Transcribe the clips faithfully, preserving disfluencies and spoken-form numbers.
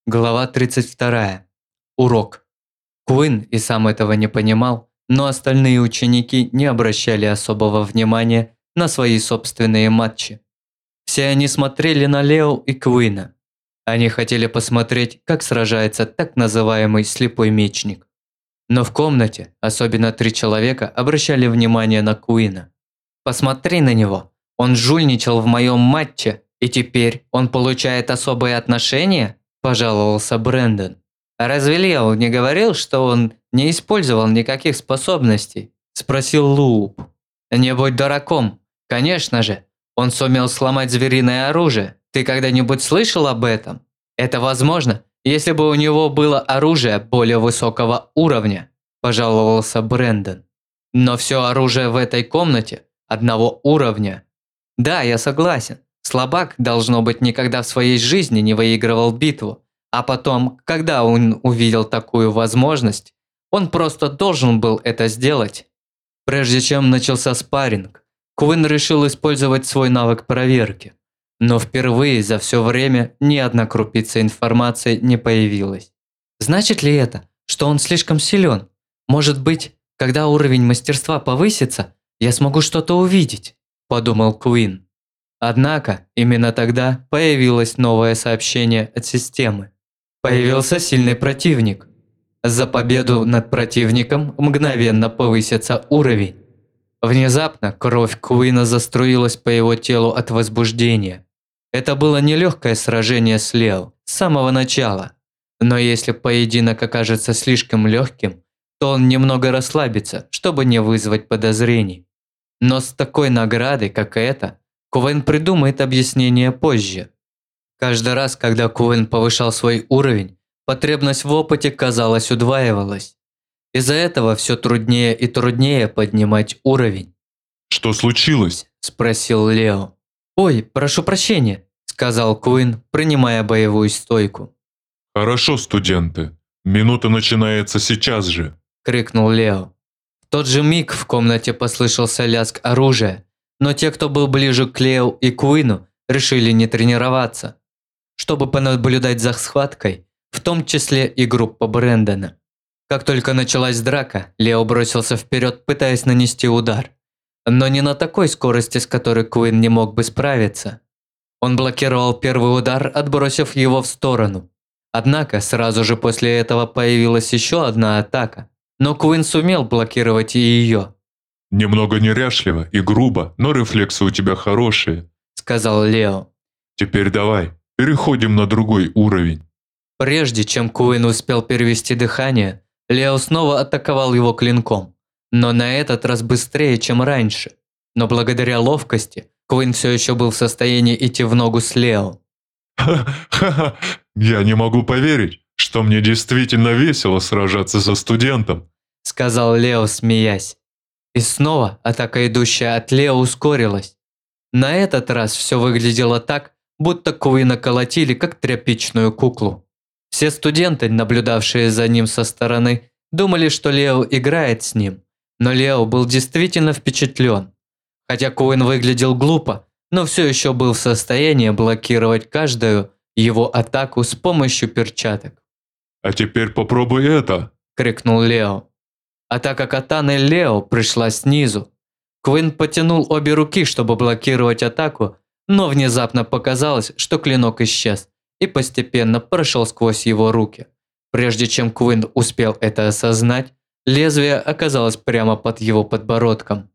Глава тридцать вторая. Урок. Куин и сам этого не понимал, но остальные ученики не обращали особого внимания на свои собственные матчи. Все они смотрели на Лео и Куина. Они хотели посмотреть, как сражается так называемый слепой мечник. Но в комнате особенно три человека обращали внимание на Куина. «Посмотри на него, он жульничал в моем матче, и теперь он получает особые отношения?» – пожаловался Брэндон. «А разве Лео не говорил, что он не использовал никаких способностей?» – спросил Лууп. «Не будь дураком. Конечно же, он сумел сломать звериное оружие. Ты когда-нибудь слышал об этом? Это возможно, если бы у него было оружие более высокого уровня», – пожаловался Брэндон. «Но все оружие в этой комнате одного уровня». «Да, я согласен. Слабак, должно быть, никогда в своей жизни не выигрывал битву. А потом, когда он увидел такую возможность, он просто должен был это сделать». Прежде чем начался спарринг, Куин решил использовать свой навык проверки. Но впервые за все время ни одна крупица информации не появилась. Значит ли это, что он слишком силен? Может быть, когда уровень мастерства повысится, я смогу что-то увидеть, подумал Куин. Однако, именно тогда появилось новое сообщение от системы. Появился сильный противник. За победу над противником мгновенно повысится уровень. Внезапно кровь Куина заструилась по его телу от возбуждения. Это было нелегкое сражение с Лео с самого начала. Но если поединок окажется слишком легким, то он немного расслабится, чтобы не вызвать подозрений. Но с такой наградой, как эта, Куин придумает объяснение позже. Каждый раз, когда Куин повышал свой уровень, потребность в опыте, казалось, удваивалась. Из-за этого все труднее и труднее поднимать уровень. «Что случилось?» – спросил Лео. «Ой, прошу прощения», – сказал Куин, принимая боевую стойку. «Хорошо, студенты. Минута начинается сейчас же», – крикнул Лео. В тот же миг в комнате послышался лязг оружия, но те, кто был ближе к Лео и Куину, решили не тренироваться, чтобы понаблюдать за схваткой, в том числе и группа Брэндона. Как только началась драка, Лео бросился вперед, пытаясь нанести удар. Но не на такой скорости, с которой Куин не мог бы справиться. Он блокировал первый удар, отбросив его в сторону. Однако сразу же после этого появилась еще одна атака, но Куин сумел блокировать и ее. «Немного неряшливо и грубо, но рефлексы у тебя хорошие», – сказал Лео. «Теперь давай, переходим на другой уровень». Прежде чем Куин успел перевести дыхание, Лео снова атаковал его клинком, но на этот раз быстрее, чем раньше. Но благодаря ловкости, Куин все еще был в состоянии идти в ногу с Лео. «Ха-ха-ха, я не могу поверить, что мне действительно весело сражаться со студентом», – сказал Лео, смеясь. И снова атака, идущая от Лео, ускорилась. На этот раз все выглядело так, будто Куина колотили, как тряпичную куклу. Все студенты, наблюдавшие за ним со стороны, думали, что Лео играет с ним, но Лео был действительно впечатлен. Хотя Куин выглядел глупо, но все еще был в состоянии блокировать каждую его атаку с помощью перчаток. «А теперь попробуй это!» – крикнул Лео. Атака катаны Лео пришла снизу. Куин потянул обе руки, чтобы блокировать атаку, но внезапно показалось, что клинок исчез и постепенно прошел сквозь его руки. Прежде чем Куин успел это осознать, лезвие оказалось прямо под его подбородком.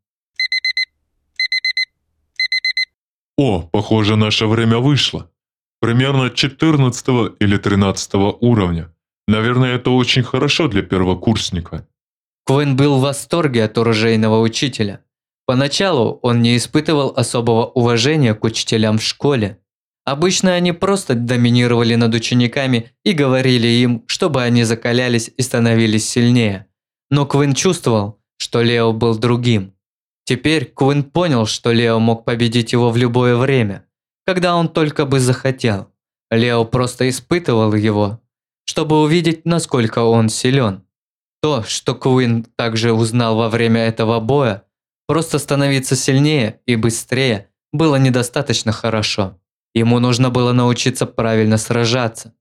«О, похоже, наше время вышло. Примерно четырнадцатого или тринадцатого уровня. Наверное, это очень хорошо для первокурсника». Куин был в восторге от оружейного учителя. Поначалу он не испытывал особого уважения к учителям в школе. Обычно они просто доминировали над учениками и говорили им, чтобы они закалялись и становились сильнее. Но Куин чувствовал, что Лео был другим. Теперь Куин понял, что Лео мог победить его в любое время, когда он только бы захотел. Лео просто испытывал его, чтобы увидеть, насколько он силен. То, что Куин также узнал во время этого боя, просто становиться сильнее и быстрее, было недостаточно хорошо. Ему нужно было научиться правильно сражаться.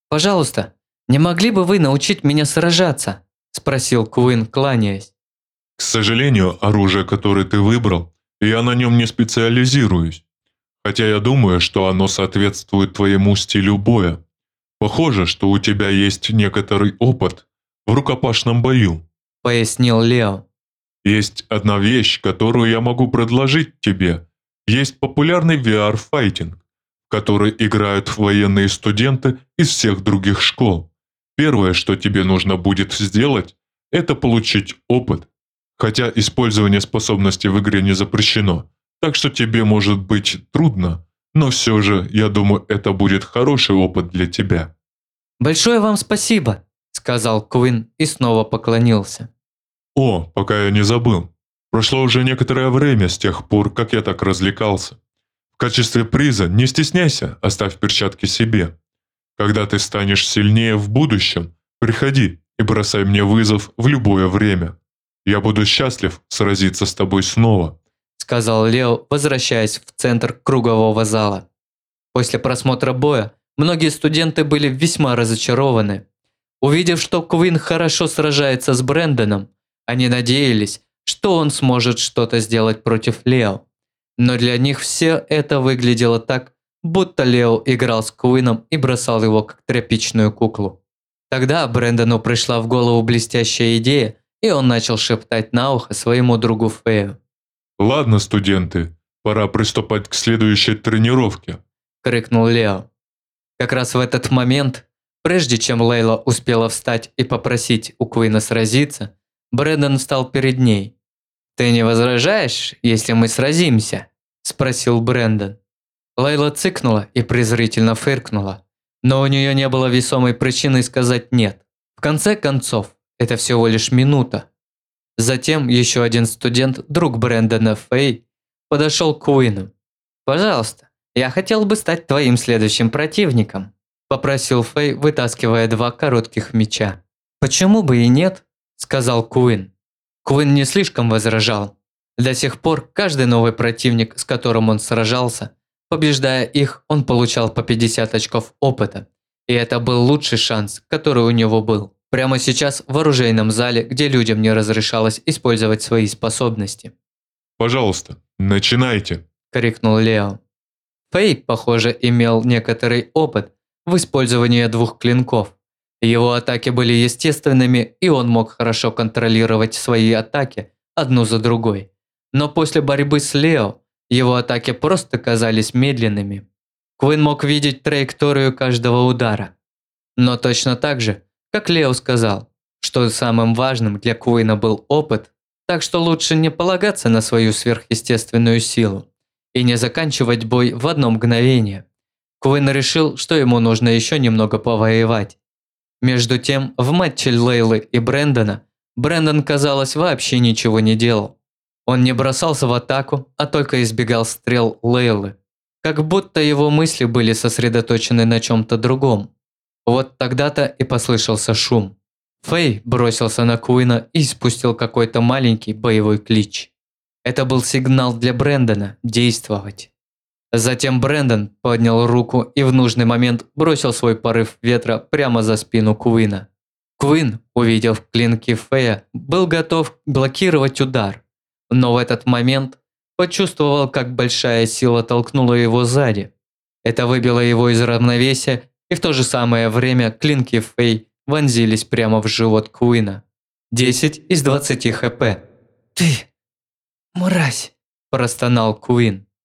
«Пожалуйста, не могли бы вы научить меня сражаться?» – спросил Куин, кланяясь. К сожалению, оружие, которое ты выбрал, я на нем не специализируюсь. Хотя я думаю, что оно соответствует твоему стилю боя. Похоже, что у тебя есть некоторый опыт в рукопашном бою. Пояснил Лео. Есть одна вещь, которую я могу предложить тебе. Есть популярный ви ар-файтинг, в который играют военные студенты из всех других школ. Первое, что тебе нужно будет сделать, это получить опыт. Хотя использование способностей в игре не запрещено, так что тебе может быть трудно, но все же, я думаю, это будет хороший опыт для тебя. «Большое вам спасибо», – сказал Куин и снова поклонился. О, пока я не забыл. Прошло уже некоторое время с тех пор, как я так развлекался. В качестве приза не стесняйся, оставь перчатки себе. Когда ты станешь сильнее в будущем, приходи и бросай мне вызов в любое время. Я буду счастлив сразиться с тобой снова», – сказал Лео, возвращаясь в центр кругового зала. После просмотра боя многие студенты были весьма разочарованы. Увидев, что Куин хорошо сражается с Брэндоном, они надеялись, что он сможет что-то сделать против Лео. Но для них все это выглядело так, будто Лео играл с Куином и бросал его как тряпичную куклу. Тогда Брэндону пришла в голову блестящая идея, и он начал шептать на ухо своему другу Фею. «Ладно, студенты, пора приступать к следующей тренировке», – крикнул Лео. Как раз в этот момент, прежде чем Лейла успела встать и попросить у Куина сразиться, Брэндон встал перед ней. «Ты не возражаешь, если мы сразимся?» – спросил Брэндон. Лейла цыкнула и презрительно фыркнула, но у нее не было весомой причины сказать «нет». В конце концов, это всего лишь минута. Затем еще один студент, друг Брэндона Фэй, подошел к Куину. «Пожалуйста, я хотел бы стать твоим следующим противником», – попросил Фэй, вытаскивая два коротких меча. «Почему бы и нет?» – сказал Куин. Куин не слишком возражал. До сих пор каждый новый противник, с которым он сражался, побеждая их, он получал по пятьдесят очков опыта. И это был лучший шанс, который у него был. Прямо сейчас в оружейном зале, где людям не разрешалось использовать свои способности. «Пожалуйста, начинайте», – крикнул Лео. Фэй, похоже, имел некоторый опыт в использовании двух клинков. Его атаки были естественными, и он мог хорошо контролировать свои атаки одну за другой. Но после борьбы с Лео, его атаки просто казались медленными. Куин мог видеть траекторию каждого удара. Но точно так же, как Лео сказал, что самым важным для Куина был опыт, так что лучше не полагаться на свою сверхъестественную силу и не заканчивать бой в одно мгновение. Куин решил, что ему нужно еще немного повоевать. Между тем, в матче Лейлы и Брэндона, Брэндон, казалось, вообще ничего не делал. Он не бросался в атаку, а только избегал стрел Лейлы. Как будто его мысли были сосредоточены на чем-то другом. Вот тогда-то и послышался шум. Фэй бросился на Куина и спустил какой-то маленький боевой клич. Это был сигнал для Брэндона действовать. Затем Брэндон поднял руку и в нужный момент бросил свой порыв ветра прямо за спину Куина. Куин, увидев клинки Фэя, был готов блокировать удар, но в этот момент почувствовал, как большая сила толкнула его сзади. Это выбило его из равновесия, и в то же самое время клинки Фэй вонзились прямо в живот Куина. десять из двадцати хп. «Ты, мразь!» – простонал Куин.